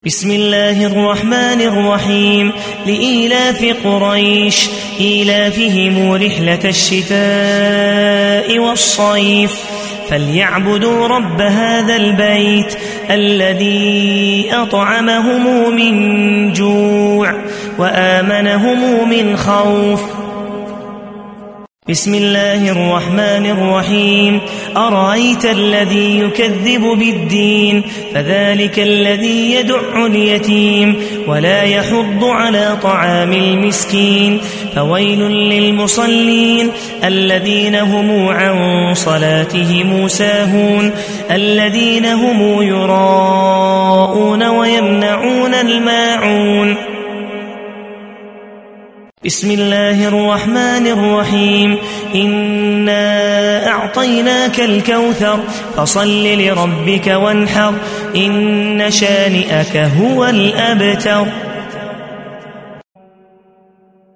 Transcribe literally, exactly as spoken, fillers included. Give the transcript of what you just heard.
بسم الله الرحمن الرحيم. لإيلاف قريش إيلافهم رحلة الشتاء والصيف فليعبدوا رب هذا البيت الذي أطعمهم من جوع وآمنهم من خوف. بسم الله الرحمن الرحيم. أرأيت الذي يكذب بالدين فذلك الذي يدع اليتيم ولا يحض على طعام المسكين فويل للمصلين الذين هم عن صلاتهم ساهون الذين هم يراءون ويمنعون الماعون. بسم الله الرحمن الرحيم. إنا أعطيناك الكوثر فصل لربك وانحر إن شانئك هو الأبتر.